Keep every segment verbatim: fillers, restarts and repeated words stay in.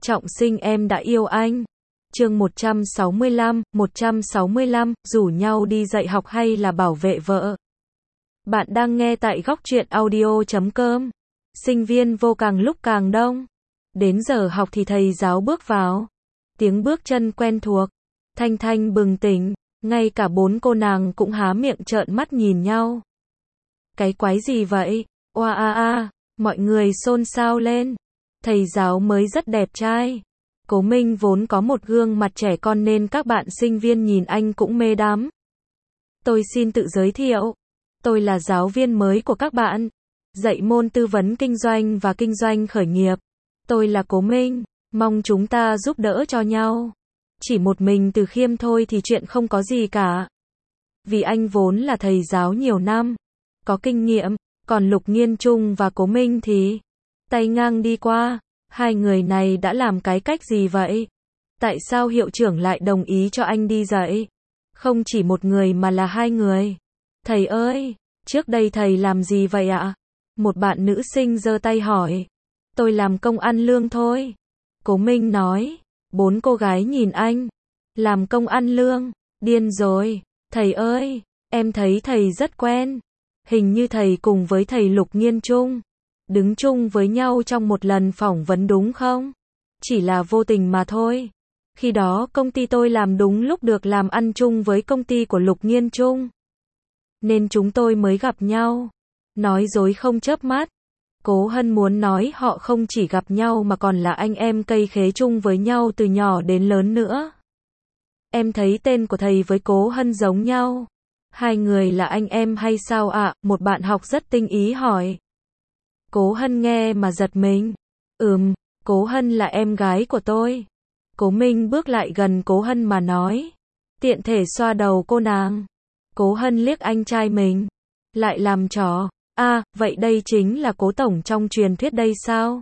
Trọng sinh em đã yêu anh. Chương một trăm sáu mươi lăm, một trăm sáu mươi lăm, rủ nhau đi dạy học hay là bảo vệ vợ. Bạn đang nghe tại góc truyện audio chấm com. Sinh viên vô càng lúc càng đông. Đến giờ học thì thầy giáo bước vào. Tiếng bước chân quen thuộc. Thanh Thanh bừng tỉnh, ngay cả bốn cô nàng cũng há miệng trợn mắt nhìn nhau. Cái quái gì vậy? Oa a a, mọi người xôn xao lên. Thầy giáo mới rất đẹp trai. Cố Minh vốn có một gương mặt trẻ con nên các bạn sinh viên nhìn anh cũng mê đắm. Tôi xin tự giới thiệu. Tôi là giáo viên mới của các bạn. Dạy môn tư vấn kinh doanh và kinh doanh khởi nghiệp. Tôi là Cố Minh. Mong chúng ta giúp đỡ cho nhau. Chỉ một mình Từ Khiêm thôi thì chuyện không có gì cả. Vì anh vốn là thầy giáo nhiều năm. Có kinh nghiệm. Còn Lục Nghiên Trung và Cố Minh thì tay ngang đi qua. Hai người này đã làm cái cách gì vậy? Tại sao hiệu trưởng lại đồng ý cho anh đi dạy? Không chỉ một người mà là hai người. Thầy ơi, trước đây thầy làm gì vậy ạ? Một bạn nữ sinh giơ tay hỏi. Tôi làm công ăn lương thôi. Cố Minh nói. Bốn cô gái nhìn anh. Làm công ăn lương? Điên rồi. Thầy ơi, em thấy thầy rất quen. Hình như thầy cùng với thầy Lục Nghiên Trung đứng chung với nhau trong một lần phỏng vấn đúng không? Chỉ là vô tình mà thôi. Khi đó công ty tôi làm đúng lúc được làm ăn chung với công ty của Lục Nghiên Trung. Nên chúng tôi mới gặp nhau. Nói dối không chớp mắt. Cố Hân muốn nói họ không chỉ gặp nhau mà còn là anh em cây khế chung với nhau từ nhỏ đến lớn nữa. Em thấy tên của thầy với Cố Hân giống nhau. Hai người là anh em hay sao ạ? À? Một bạn học rất tinh ý hỏi. Cố Hân nghe mà giật mình. Ừm, Cố Hân là em gái của tôi. Cố Minh bước lại gần Cố Hân mà nói. Tiện thể xoa đầu cô nàng. Cố Hân liếc anh trai mình. Lại làm trò. À, vậy đây chính là Cố Tổng trong truyền thuyết đây sao?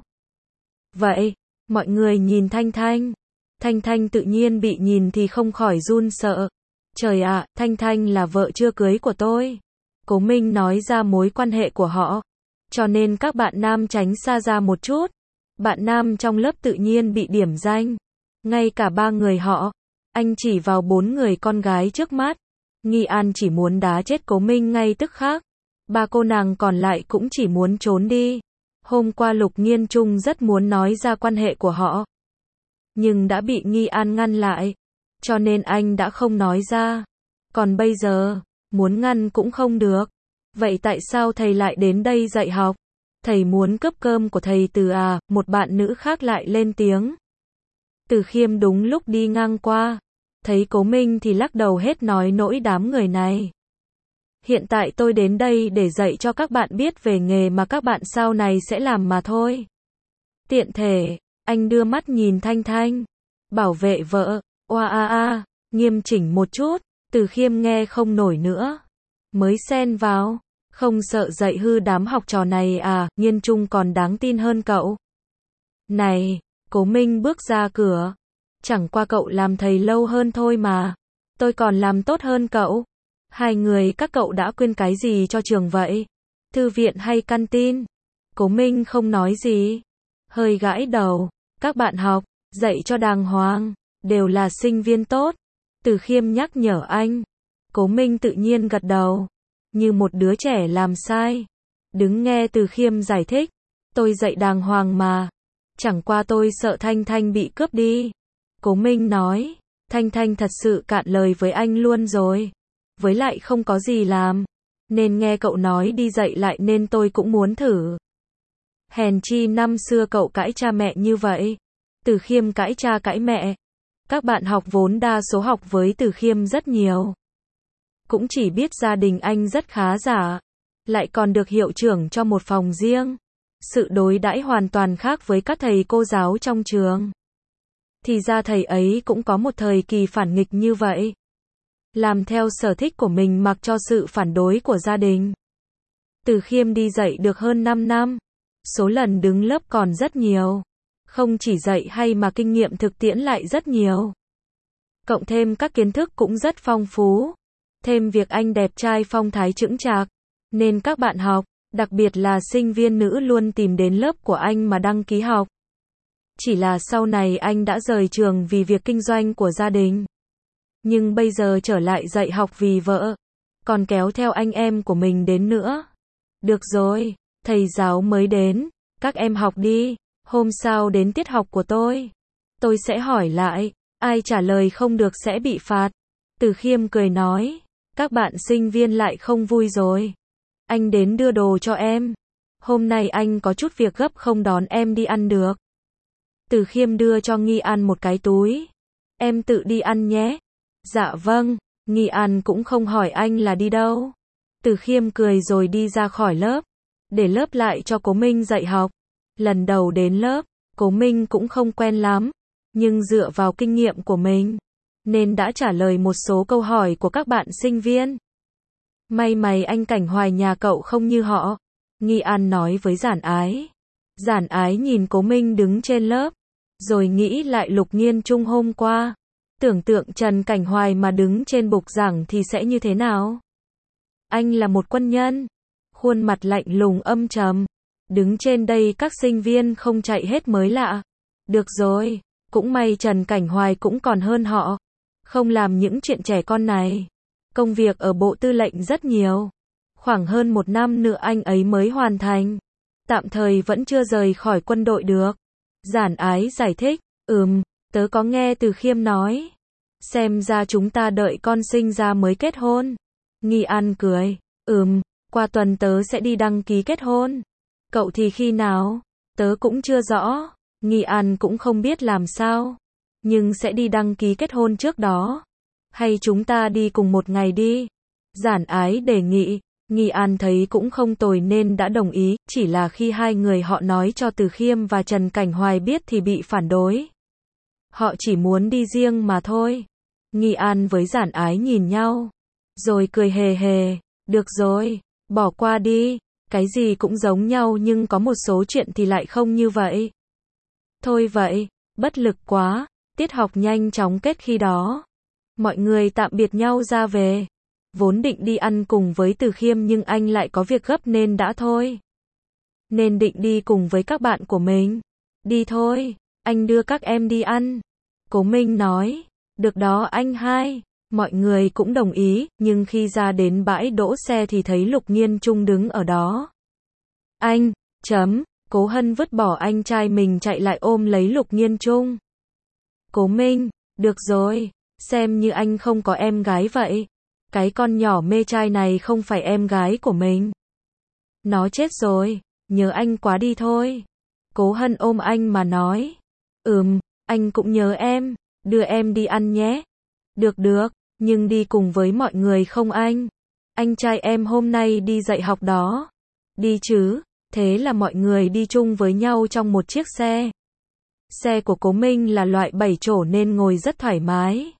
Vậy, mọi người nhìn Thanh Thanh. Thanh Thanh tự nhiên bị nhìn thì không khỏi run sợ. Trời ạ, à, Thanh Thanh là vợ chưa cưới của tôi. Cố Minh nói ra mối quan hệ của họ. Cho nên các bạn nam tránh xa ra một chút. Bạn nam trong lớp tự nhiên bị điểm danh. Ngay cả ba người họ. Anh chỉ vào bốn người con gái trước mắt. Nghi An chỉ muốn đá chết Cố Minh ngay tức khắc. Ba cô nàng còn lại cũng chỉ muốn trốn đi. Hôm qua Lục Nghiên Trung rất muốn nói ra quan hệ của họ. Nhưng đã bị Nghi An ngăn lại. Cho nên anh đã không nói ra. Còn bây giờ, muốn ngăn cũng không được. Vậy tại sao thầy lại đến đây dạy học? Thầy muốn cướp cơm của thầy Từ à? Một bạn nữ khác lại lên tiếng. Từ Khiêm đúng lúc đi ngang qua. Thấy Cố Minh thì lắc đầu hết nói nỗi đám người này. Hiện tại tôi đến đây để dạy cho các bạn biết về nghề mà các bạn sau này sẽ làm mà thôi. Tiện thể, anh đưa mắt nhìn Thanh Thanh. Bảo vệ vợ. Oa a a, nghiêm chỉnh một chút. Từ Khiêm nghe không nổi nữa. Mới xen vào. Không sợ dạy hư đám học trò này à? Nghiên Trung còn đáng tin hơn cậu. Này, Cố Minh bước ra cửa. Chẳng qua cậu làm thầy lâu hơn thôi mà. Tôi còn làm tốt hơn cậu. Hai người các cậu đã quên cái gì cho trường vậy? Thư viện hay canteen? Cố Minh không nói gì. Hơi gãi đầu. Các bạn học, dạy cho đàng hoàng. Đều là sinh viên tốt. Từ Khiêm nhắc nhở anh. Cố Minh tự nhiên gật đầu. Như một đứa trẻ làm sai. Đứng nghe Từ Khiêm giải thích. Tôi dạy đàng hoàng mà. Chẳng qua tôi sợ Thanh Thanh bị cướp đi. Cố Minh nói. Thanh Thanh thật sự cạn lời với anh luôn rồi. Với lại không có gì làm. Nên nghe cậu nói đi dạy lại nên tôi cũng muốn thử. Hèn chi năm xưa cậu cãi cha mẹ như vậy. Từ Khiêm cãi cha cãi mẹ. Các bạn học vốn đa số học với Từ Khiêm rất nhiều. Cũng chỉ biết gia đình anh rất khá giả. Lại còn được hiệu trưởng cho một phòng riêng. Sự đối đãi hoàn toàn khác với các thầy cô giáo trong trường. Thì ra thầy ấy cũng có một thời kỳ phản nghịch như vậy. Làm theo sở thích của mình mặc cho sự phản đối của gia đình. Từ Khiêm đi dạy được hơn năm năm. Số lần đứng lớp còn rất nhiều. Không chỉ dạy hay mà kinh nghiệm thực tiễn lại rất nhiều. Cộng thêm các kiến thức cũng rất phong phú. Thêm việc anh đẹp trai phong thái chững chạc. Nên các bạn học, đặc biệt là sinh viên nữ luôn tìm đến lớp của anh mà đăng ký học. Chỉ là sau này anh đã rời trường vì việc kinh doanh của gia đình. Nhưng bây giờ trở lại dạy học vì vợ. Còn kéo theo anh em của mình đến nữa. Được rồi, thầy giáo mới đến. Các em học đi. Hôm sau đến tiết học của tôi. Tôi sẽ hỏi lại. Ai trả lời không được sẽ bị phạt. Từ Khiêm cười nói. Các bạn sinh viên lại không vui rồi. Anh đến đưa đồ cho em. Hôm nay anh có chút việc gấp không đón em đi ăn được. Từ Khiêm đưa cho Nghi An một cái túi. Em tự đi ăn nhé. Dạ vâng. Nghi An cũng không hỏi anh là đi đâu. Từ Khiêm cười rồi đi ra khỏi lớp. Để lớp lại cho Cố Minh dạy học. Lần đầu đến lớp, Cố Minh cũng không quen lắm. Nhưng dựa vào kinh nghiệm của mình, nên đã trả lời một số câu hỏi của các bạn sinh viên. May mày anh Cảnh Hoài nhà cậu không như họ. Nghi An nói với Giản Ái. Giản Ái nhìn Cố Minh đứng trên lớp. Rồi nghĩ lại Lục Nghiên Trung hôm qua. Tưởng tượng Trần Cảnh Hoài mà đứng trên bục giảng thì sẽ như thế nào? Anh là một quân nhân. Khuôn mặt lạnh lùng âm trầm. Đứng trên đây các sinh viên không chạy hết mới lạ. Được rồi, cũng may Trần Cảnh Hoài cũng còn hơn họ. Không làm những chuyện trẻ con này. Công việc ở Bộ Tư lệnh rất nhiều. Khoảng hơn một năm nữa anh ấy mới hoàn thành. Tạm thời vẫn chưa rời khỏi quân đội được. Giản Ái giải thích. Ừm, tớ có nghe Từ Khiêm nói. Xem ra chúng ta đợi con sinh ra mới kết hôn. Nghi An cười. Ừm, qua tuần tớ sẽ đi đăng ký kết hôn. Cậu thì khi nào? Tớ cũng chưa rõ. Nghi An cũng không biết làm sao. Nhưng sẽ đi đăng ký kết hôn trước đó. Hay chúng ta đi cùng một ngày đi? Giản Ái đề nghị. Nghi An thấy cũng không tồi nên đã đồng ý. Chỉ là khi hai người họ nói cho Từ Khiêm và Trần Cảnh Hoài biết thì bị phản đối. Họ chỉ muốn đi riêng mà thôi. Nghi An với Giản Ái nhìn nhau. Rồi cười hề hề. Được rồi, bỏ qua đi. Cái gì cũng giống nhau nhưng có một số chuyện thì lại không như vậy. Thôi vậy, bất lực quá. Tiết học nhanh chóng kết khi đó. Mọi người tạm biệt nhau ra về. Vốn định đi ăn cùng với Từ Khiêm nhưng anh lại có việc gấp nên đã thôi. Nên định đi cùng với các bạn của mình. Đi thôi, anh đưa các em đi ăn. Cố Minh nói. Được đó anh hai. Mọi người cũng đồng ý, nhưng khi ra đến bãi đỗ xe thì thấy Lục Nghiên Trung đứng ở đó. Anh, chấm, Cố Hân vứt bỏ anh trai mình chạy lại ôm lấy Lục Nghiên Trung. Cố Minh, được rồi, xem như anh không có em gái vậy. Cái con nhỏ mê trai này không phải em gái của mình. Nó chết rồi, nhớ anh quá đi thôi. Cố Hân ôm anh mà nói. Ừm, anh cũng nhớ em, đưa em đi ăn nhé. Được được, nhưng đi cùng với mọi người không anh? Anh trai em hôm nay đi dạy học đó. Đi chứ, thế là mọi người đi chung với nhau trong một chiếc xe. Xe của Cố Minh là loại bảy chỗ nên ngồi rất thoải mái.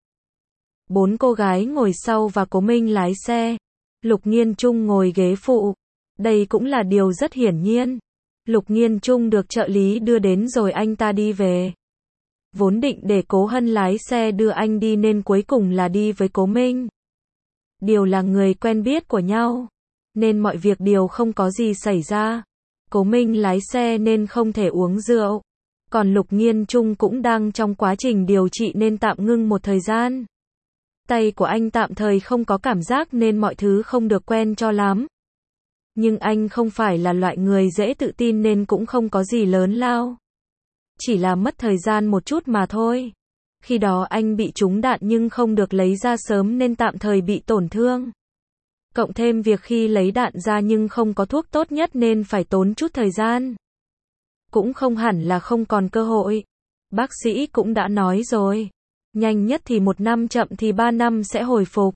Bốn cô gái ngồi sau và Cố Minh lái xe. Lục Nghiên Trung ngồi ghế phụ. Đây cũng là điều rất hiển nhiên. Lục Nghiên Trung được trợ lý đưa đến rồi anh ta đi về. Vốn định để Cố Hân lái xe đưa anh đi nên cuối cùng là đi với Cố Minh. Điều là người quen biết của nhau. Nên mọi việc đều không có gì xảy ra. Cố Minh lái xe nên không thể uống rượu. Còn Lục Nghiên Trung cũng đang trong quá trình điều trị nên tạm ngưng một thời gian. Tay của anh tạm thời không có cảm giác nên mọi thứ không được quen cho lắm. Nhưng anh không phải là loại người dễ tự tin nên cũng không có gì lớn lao. Chỉ là mất thời gian một chút mà thôi. Khi đó anh bị trúng đạn nhưng không được lấy ra sớm nên tạm thời bị tổn thương. Cộng thêm việc khi lấy đạn ra nhưng không có thuốc tốt nhất nên phải tốn chút thời gian. Cũng không hẳn là không còn cơ hội. Bác sĩ cũng đã nói rồi. Nhanh nhất thì một năm, chậm thì ba năm sẽ hồi phục.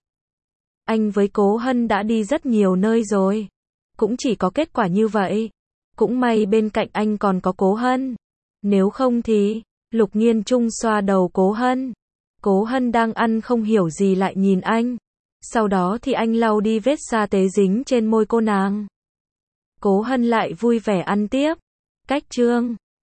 Anh với Cố Hân đã đi rất nhiều nơi rồi. Cũng chỉ có kết quả như vậy. Cũng may bên cạnh anh còn có Cố Hân. Nếu không thì... Lục Nghiên Trung xoa đầu Cố Hân. Cố Hân đang ăn không hiểu gì lại nhìn anh. Sau đó thì anh lau đi vết sa tế dính trên môi cô nàng. Cố Hân lại vui vẻ ăn tiếp. Cách chương